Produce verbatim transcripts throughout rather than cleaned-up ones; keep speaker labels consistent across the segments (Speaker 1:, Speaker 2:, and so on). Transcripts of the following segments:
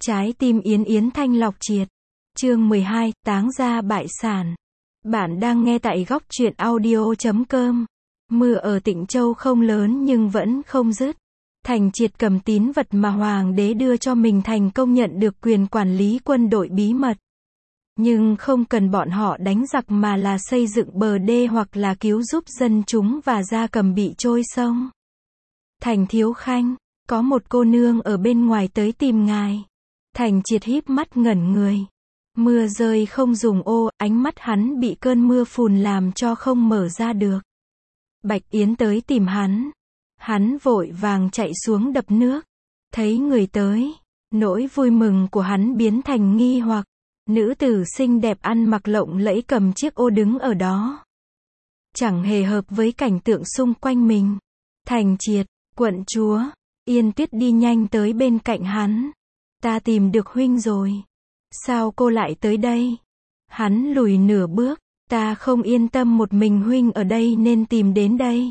Speaker 1: Trái tim Yến Yến Thanh lọc triệt. Chương mười hai, táng gia bại sản. Bạn đang nghe tại góc truyện audio chấm com. Mưa ở Tịnh Châu không lớn nhưng vẫn không dứt. Thành Triệt cầm tín vật mà hoàng đế đưa cho mình thành công nhận được quyền quản lý quân đội bí mật. Nhưng không cần bọn họ đánh giặc mà là xây dựng bờ đê hoặc là cứu giúp dân chúng và gia cầm bị trôi sông. Thành Thiếu Khanh, có một cô nương ở bên ngoài tới tìm ngài. Thành Triệt híp mắt ngẩn người. Mưa rơi không dùng ô, ánh mắt hắn bị cơn mưa phùn làm cho không mở ra được. Bạch Yến tới tìm hắn. Hắn vội vàng chạy xuống đập nước. Thấy người tới, nỗi vui mừng của hắn biến thành nghi hoặc. Nữ tử xinh đẹp ăn mặc lộng lẫy cầm chiếc ô đứng ở đó. Chẳng hề hợp với cảnh tượng xung quanh mình. Thành Triệt, quận chúa, Yên Tuyết đi nhanh tới bên cạnh hắn. Ta tìm được huynh rồi. Sao cô lại tới đây? Hắn lùi nửa bước. Ta không yên tâm một mình huynh ở đây nên tìm đến đây.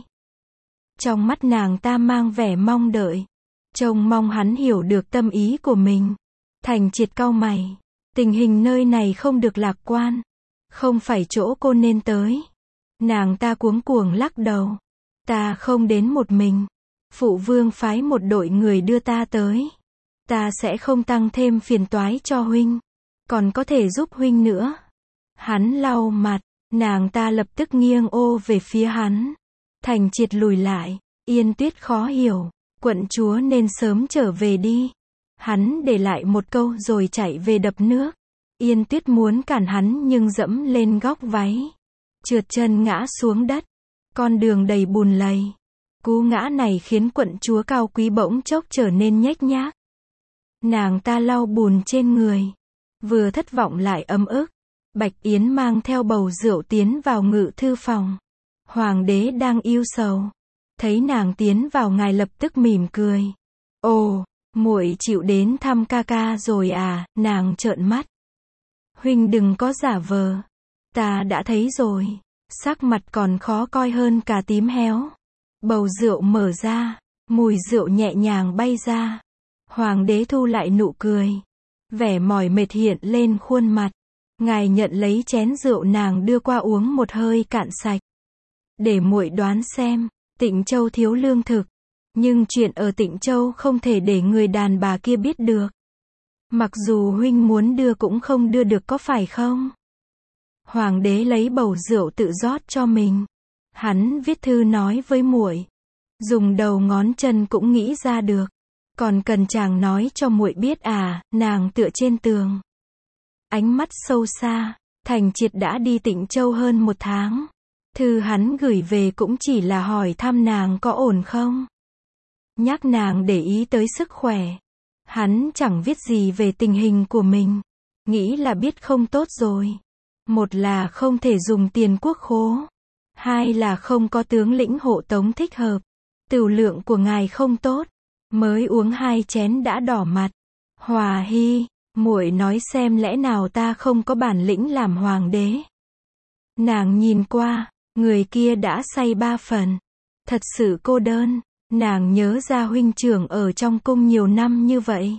Speaker 1: Trong mắt nàng ta mang vẻ mong đợi. Trông mong hắn hiểu được tâm ý của mình. Thành Triệt cau mày. Tình hình nơi này không được lạc quan. Không phải chỗ cô nên tới. Nàng ta cuống cuồng lắc đầu. Ta không đến một mình. Phụ vương phái một đội người đưa ta tới. Ta sẽ không tăng thêm phiền toái cho huynh. Còn có thể giúp huynh nữa. Hắn lau mặt. Nàng ta lập tức nghiêng ô về phía hắn. Thành Triệt lùi lại. Yên Tuyết khó hiểu. Quận chúa nên sớm trở về đi. Hắn để lại một câu rồi chạy về đập nước. Yên Tuyết muốn cản hắn nhưng dẫm lên góc váy. Trượt chân ngã xuống đất. Con đường đầy bùn lầy. Cú ngã này khiến quận chúa cao quý bỗng chốc trở nên nhếch nhác. Nàng ta lau bùn trên người. Vừa thất vọng lại ấm ức. Bạch Yến mang theo bầu rượu tiến vào ngự thư phòng. Hoàng đế đang ưu sầu. Thấy nàng tiến vào ngài lập tức mỉm cười. Ồ, muội chịu đến thăm ca ca rồi à? Nàng trợn mắt. Huynh đừng có giả vờ. Ta đã thấy rồi. Sắc mặt còn khó coi hơn cả tím héo. Bầu rượu mở ra. Mùi rượu nhẹ nhàng bay ra. Hoàng đế thu lại nụ cười. Vẻ mỏi mệt hiện lên khuôn mặt. Ngài nhận lấy chén rượu nàng đưa qua uống một hơi cạn sạch. Để muội đoán xem. Tịnh Châu thiếu lương thực. Nhưng chuyện ở Tịnh Châu không thể để người đàn bà kia biết được. Mặc dù huynh muốn đưa cũng không đưa được có phải không? Hoàng đế lấy bầu rượu tự rót cho mình. Hắn viết thư nói với muội. Dùng đầu ngón chân cũng nghĩ ra được. Còn cần chàng nói cho muội biết à? Nàng tựa trên tường. Ánh mắt sâu xa. Thành Triệt đã đi Tịnh Châu hơn một tháng. Thư hắn gửi về cũng chỉ là hỏi thăm nàng có ổn không. Nhắc nàng để ý tới sức khỏe. Hắn chẳng viết gì về tình hình của mình. Nghĩ là biết không tốt rồi. Một là không thể dùng tiền quốc khố. Hai là không có tướng lĩnh hộ tống thích hợp. Tửu lượng của ngài không tốt. Mới uống hai chén đã đỏ mặt. Hòa Hy, muội nói xem lẽ nào ta không có bản lĩnh làm hoàng đế. Nàng nhìn qua, người kia đã say ba phần. Thật sự cô đơn. Nàng nhớ ra huynh trưởng ở trong cung nhiều năm như vậy.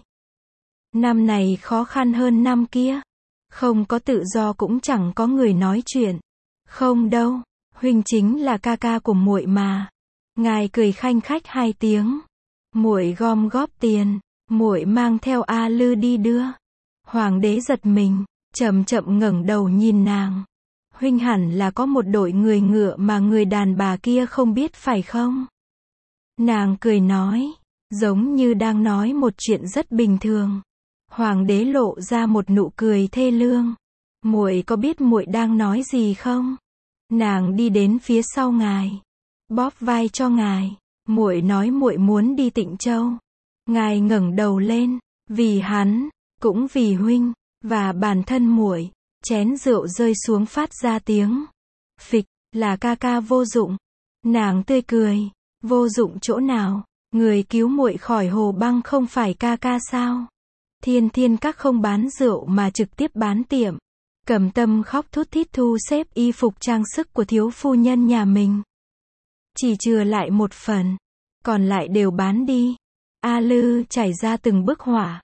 Speaker 1: Năm này khó khăn hơn năm kia. Không có tự do cũng chẳng có người nói chuyện. Không đâu, huynh chính là ca ca của muội mà. Ngài cười khanh khách hai tiếng. Muội gom góp tiền, muội mang theo A Lư đi đưa. Hoàng đế giật mình, chậm chậm ngẩng đầu nhìn nàng. Huynh hẳn là có một đội người ngựa mà người đàn bà kia không biết phải không? Nàng cười nói, giống như đang nói một chuyện rất bình thường. Hoàng đế lộ ra một nụ cười thê lương. Muội có biết muội đang nói gì không? Nàng đi đến phía sau ngài, bóp vai cho ngài. Muội nói muội muốn đi Tịnh Châu. Ngài ngẩng đầu lên, vì hắn, cũng vì huynh và bản thân muội. Chén rượu rơi xuống phát ra tiếng phịch, là ca ca vô dụng. Nàng tươi cười, vô dụng chỗ nào? Người cứu muội khỏi hồ băng không phải ca ca sao? Thiên Thiên Các không bán rượu mà trực tiếp bán tiệm. Cầm Tâm khóc thút thít thu xếp y phục trang sức của thiếu phu nhân nhà mình. Chỉ chừa lại một phần, còn lại đều bán đi. A Lư chảy ra từng bức họa.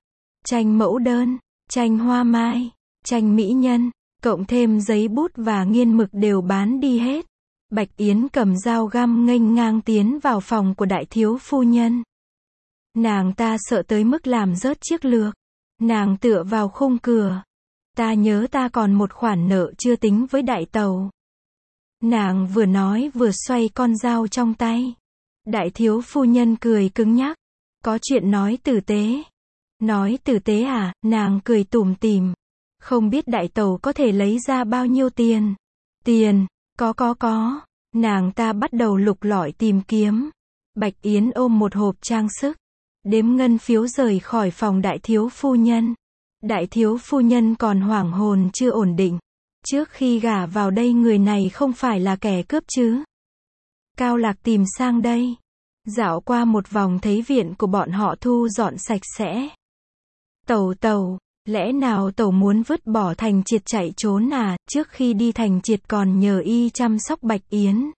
Speaker 1: tranh mẫu đơn, tranh hoa mai, tranh mỹ nhân, cộng thêm giấy bút và nghiên mực đều bán đi hết. Bạch Yến cầm dao găm nghênh ngang tiến vào phòng của đại thiếu phu nhân. Nàng ta sợ tới mức làm rớt chiếc lược. Nàng tựa vào khung cửa. Ta nhớ ta còn một khoản nợ chưa tính với đại tàu. Nàng vừa nói vừa xoay con dao trong tay. Đại thiếu phu nhân cười cứng nhắc. Có chuyện nói tử tế. Nói tử tế à, nàng cười tủm tỉm. Không biết đại tàu có thể lấy ra bao nhiêu tiền. Tiền, có có có. Nàng ta bắt đầu lục lọi tìm kiếm. Bạch Yến ôm một hộp trang sức. Đếm ngân phiếu rời khỏi phòng đại thiếu phu nhân. Đại thiếu phu nhân còn hoảng hồn chưa ổn định. Trước khi gả vào đây người này không phải là kẻ cướp chứ. Cao Lạc tìm sang đây. Dạo qua một vòng thấy viện của bọn họ thu dọn sạch sẽ. Tẩu tẩu, lẽ nào tẩu muốn vứt bỏ Thành Triệt chạy trốn à, trước khi đi Thành Triệt còn nhờ y chăm sóc Bạch Yến.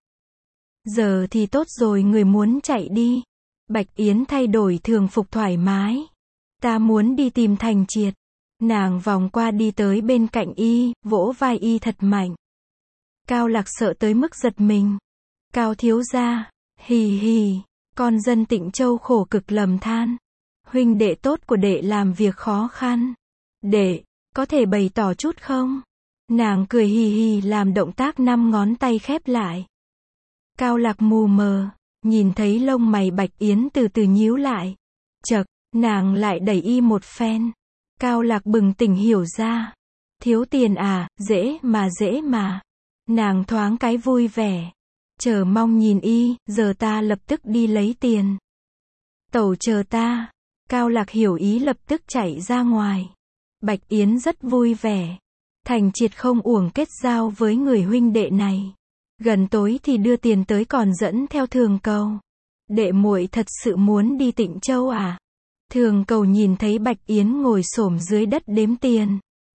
Speaker 1: Giờ thì tốt rồi người muốn chạy đi. Bạch Yến thay đổi thường phục thoải mái. Ta muốn đi tìm Thành Triệt. Nàng vòng qua đi tới bên cạnh y, vỗ vai y thật mạnh. Cao Lạc sợ tới mức giật mình. Cao thiếu gia, hì hì, con dân Tịnh Châu khổ cực lầm than. Huynh đệ tốt của đệ làm việc khó khăn. Đệ, có thể bày tỏ chút không? Nàng cười hì hì làm động tác năm ngón tay khép lại. Cao Lạc mù mờ, nhìn thấy lông mày Bạch Yến từ từ nhíu lại. Chậc, nàng lại đẩy y một phen. Cao Lạc bừng tỉnh hiểu ra. Thiếu tiền à, dễ mà dễ mà. Nàng thoáng cái vui vẻ. Chờ mong nhìn y, giờ ta lập tức đi lấy tiền. Tẩu chờ ta. Cao Lạc hiểu ý lập tức chạy ra ngoài. Bạch Yến rất vui vẻ. Thành Triệt không uổng kết giao với người huynh đệ này. Gần tối thì đưa tiền tới còn dẫn theo Thường Cầu. Đệ muội thật sự muốn đi Tịnh Châu à? Thường Cầu nhìn thấy Bạch Yến ngồi xổm dưới đất đếm tiền.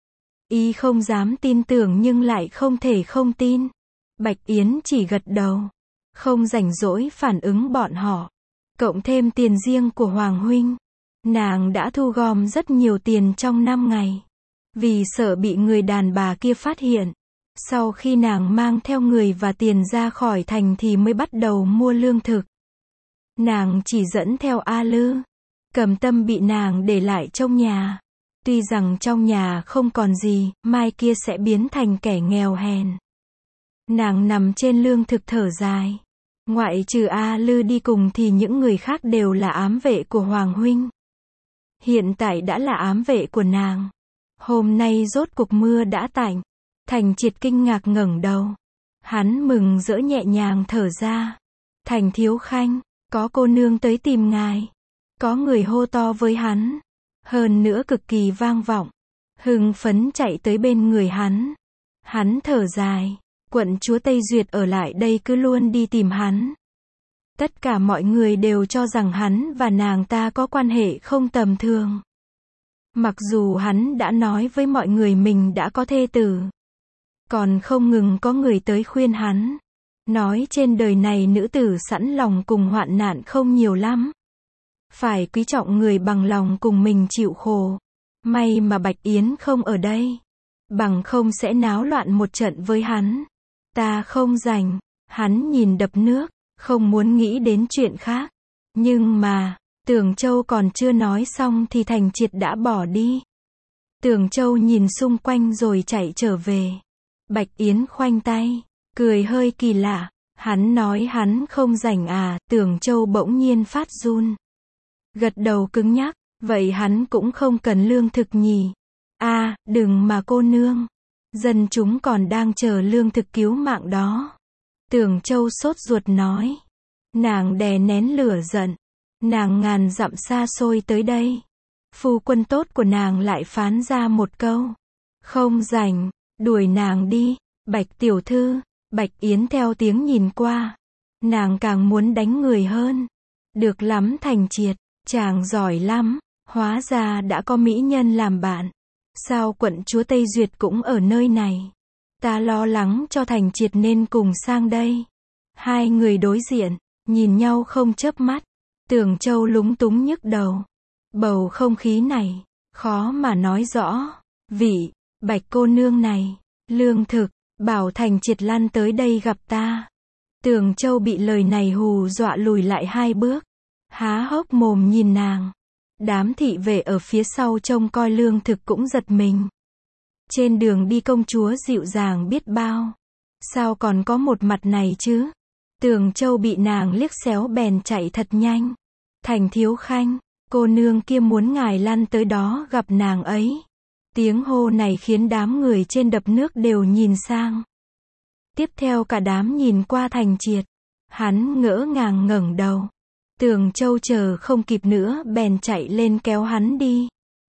Speaker 1: Y không dám tin tưởng nhưng lại không thể không tin. Bạch Yến chỉ gật đầu. Không rảnh rỗi phản ứng bọn họ. Cộng thêm tiền riêng của Hoàng huynh. Nàng đã thu gom rất nhiều tiền trong năm ngày. Vì sợ bị người đàn bà kia phát hiện. Sau khi nàng mang theo người và tiền ra khỏi thành thì mới bắt đầu mua lương thực. Nàng chỉ dẫn theo A Lư. Cầm Tâm bị nàng để lại trong nhà. Tuy rằng trong nhà không còn gì, mai kia sẽ biến thành kẻ nghèo hèn. Nàng nằm trên lương thực thở dài. Ngoại trừ A Lư đi cùng thì những người khác đều là ám vệ của Hoàng huynh. Hiện tại đã là ám vệ của nàng. Hôm nay rốt cuộc mưa đã tạnh. Thành Triệt kinh ngạc ngẩng đầu. Hắn mừng rỡ nhẹ nhàng thở ra. Thành thiếu khanh, có cô nương tới tìm ngài. Có người hô to với hắn. Hơn nữa cực kỳ vang vọng. Hưng phấn chạy tới bên người hắn. Hắn thở dài. Quận chúa Tây Duyệt ở lại đây cứ luôn đi tìm hắn. Tất cả mọi người đều cho rằng hắn và nàng ta có quan hệ không tầm thường. Mặc dù hắn đã nói với mọi người mình đã có thê tử. Còn không ngừng có người tới khuyên hắn. Nói trên đời này nữ tử sẵn lòng cùng hoạn nạn không nhiều lắm. Phải quý trọng người bằng lòng cùng mình chịu khổ. May mà Bạch Yến không ở đây. Bằng không sẽ náo loạn một trận với hắn. Ta không rảnh. Hắn nhìn đập nước. Không muốn nghĩ đến chuyện khác. Nhưng mà, Tưởng Châu còn chưa nói xong thì Thành Triệt đã bỏ đi. Tưởng Châu nhìn xung quanh rồi chạy trở về. Bạch Yến khoanh tay, cười hơi kỳ lạ. Hắn nói hắn không rảnh à, Tưởng Châu bỗng nhiên phát run. Gật đầu cứng nhắc, vậy hắn cũng không cần lương thực nhỉ. À, đừng mà cô nương. Dân chúng còn đang chờ lương thực cứu mạng đó. Tưởng Châu sốt ruột nói. Nàng đè nén lửa giận. Nàng ngàn dặm xa xôi tới đây. Phu quân tốt của nàng lại phán ra một câu. Không rảnh, đuổi nàng đi. Bạch tiểu thư, Bạch Yến theo tiếng nhìn qua. Nàng càng muốn đánh người hơn. Được lắm Thành Triệt, chàng giỏi lắm. Hóa ra đã có mỹ nhân làm bạn. Sao quận chúa Tây Duyệt cũng ở nơi này? Ta lo lắng cho Thành Triệt nên cùng sang đây. Hai người đối diện, nhìn nhau không chớp mắt. Tưởng Châu lúng túng nhức đầu. Bầu không khí này, Khó mà nói rõ. Vị, Bạch cô nương này, lương thực, bảo Thành Triệt lăn tới đây gặp ta. Tường Châu bị lời này hù dọa lùi lại hai bước. Há hốc mồm nhìn nàng. Đám thị vệ ở phía sau trông coi lương thực cũng giật mình. Trên đường đi công chúa dịu dàng biết bao. Sao còn có một mặt này chứ? Tường Châu bị nàng liếc xéo bèn chạy thật nhanh. Thành Thiếu Khanh, cô nương kia muốn ngài lăn tới đó gặp nàng ấy. Tiếng hô này khiến đám người trên đập nước đều nhìn sang. Tiếp theo cả đám nhìn qua Thành Triệt. Hắn ngỡ ngàng ngẩng đầu. Tường Châu chờ không kịp nữa bèn chạy lên kéo hắn đi.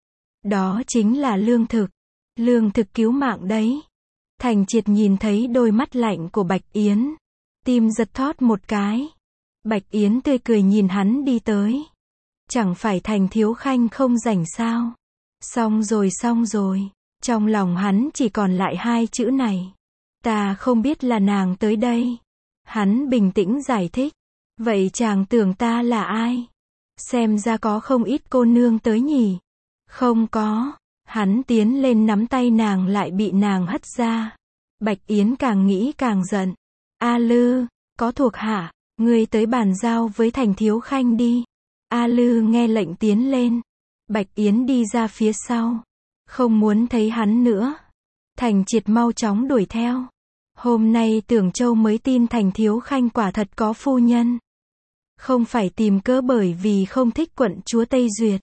Speaker 1: Đó chính là lương thực. Lương thực cứu mạng đấy. Thành Triệt nhìn thấy đôi mắt lạnh của Bạch Yến. Tim giật thót một cái. Bạch Yến tươi cười nhìn hắn đi tới. Chẳng phải Thành Thiếu Khanh không rảnh sao? Xong rồi xong rồi. Trong lòng hắn chỉ còn lại hai chữ này. Ta không biết là nàng tới đây. Hắn bình tĩnh giải thích. Vậy chàng tưởng ta là ai? Xem ra có không ít cô nương tới nhỉ? Không có. Hắn tiến lên nắm tay nàng lại bị nàng hất ra. Bạch Yến càng nghĩ càng giận. A Lư, có thuộc hạ, ngươi tới bàn giao với Thành Thiếu Khanh đi. A Lư nghe lệnh tiến lên. Bạch Yến đi ra phía sau. Không muốn thấy hắn nữa. Thành Triệt mau chóng đuổi theo. Hôm nay Tưởng Châu mới tin Thành Thiếu Khanh quả thật có phu nhân. Không phải tìm cớ bởi vì không thích quận chúa Tây Duyệt.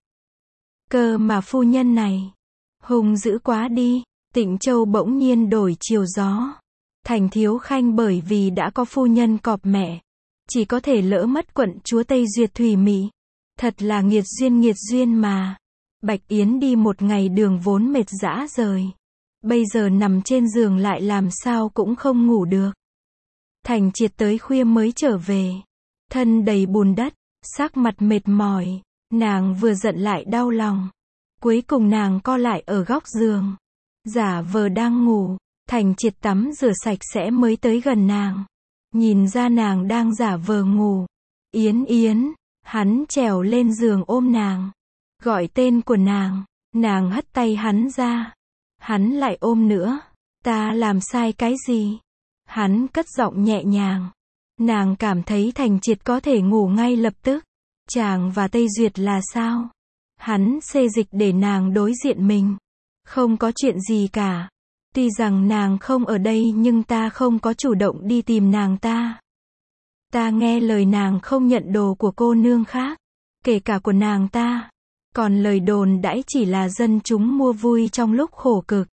Speaker 1: Cơ mà phu nhân này hung dữ quá đi. Tịnh Châu bỗng nhiên đổi chiều gió. Thành Thiếu Khanh bởi vì đã có phu nhân cọp mẹ, chỉ có thể lỡ mất quận chúa Tây Duyệt thủy mị. Thật là nghiệt duyên nghiệt duyên mà. Bạch Yến đi một ngày đường vốn mệt rã rời. Bây giờ nằm trên giường lại làm sao cũng không ngủ được. Thành Triệt tới khuya mới trở về. Thân đầy bùn đất, sắc mặt mệt mỏi. Nàng vừa giận lại đau lòng. Cuối cùng nàng co lại ở góc giường. Giả vờ đang ngủ. Thành Triệt tắm rửa sạch sẽ mới tới gần nàng. Nhìn ra nàng đang giả vờ ngủ. Yến Yến. Hắn trèo lên giường ôm nàng. Gọi tên của nàng. Nàng hất tay hắn ra. Hắn lại ôm nữa. Ta làm sai cái gì? Hắn cất giọng nhẹ nhàng. Nàng cảm thấy Thành Triệt có thể ngủ ngay lập tức. Chàng và Tây Duyệt là sao? Hắn xê dịch để nàng đối diện mình. Không có chuyện gì cả. Tuy rằng nàng không ở đây nhưng ta không có chủ động đi tìm nàng ta. Ta nghe lời nàng không nhận đồ của cô nương khác. Kể cả của nàng ta. Còn lời đồn đãi chỉ là dân chúng mua vui trong lúc khổ cực.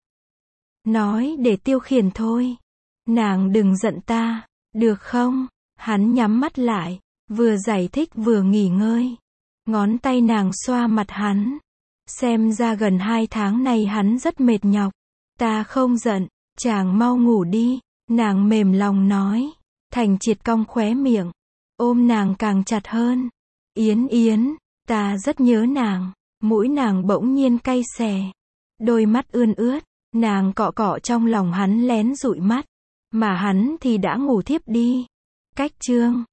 Speaker 1: Nói để tiêu khiển thôi. Nàng đừng giận ta, được không? Hắn nhắm mắt lại, vừa giải thích vừa nghỉ ngơi. Ngón tay nàng xoa mặt hắn. Xem ra gần hai tháng này hắn rất mệt nhọc. Ta không giận, chàng mau ngủ đi. Nàng mềm lòng nói. Thành Triệt cong khóe miệng. Ôm nàng càng chặt hơn. Yến Yến, ta rất nhớ nàng. Mũi nàng bỗng nhiên cay xè. Đôi mắt ươn ướt. Nàng cọ cọ trong lòng hắn lén dụi mắt. Mà hắn thì đã ngủ thiếp đi. Cách chương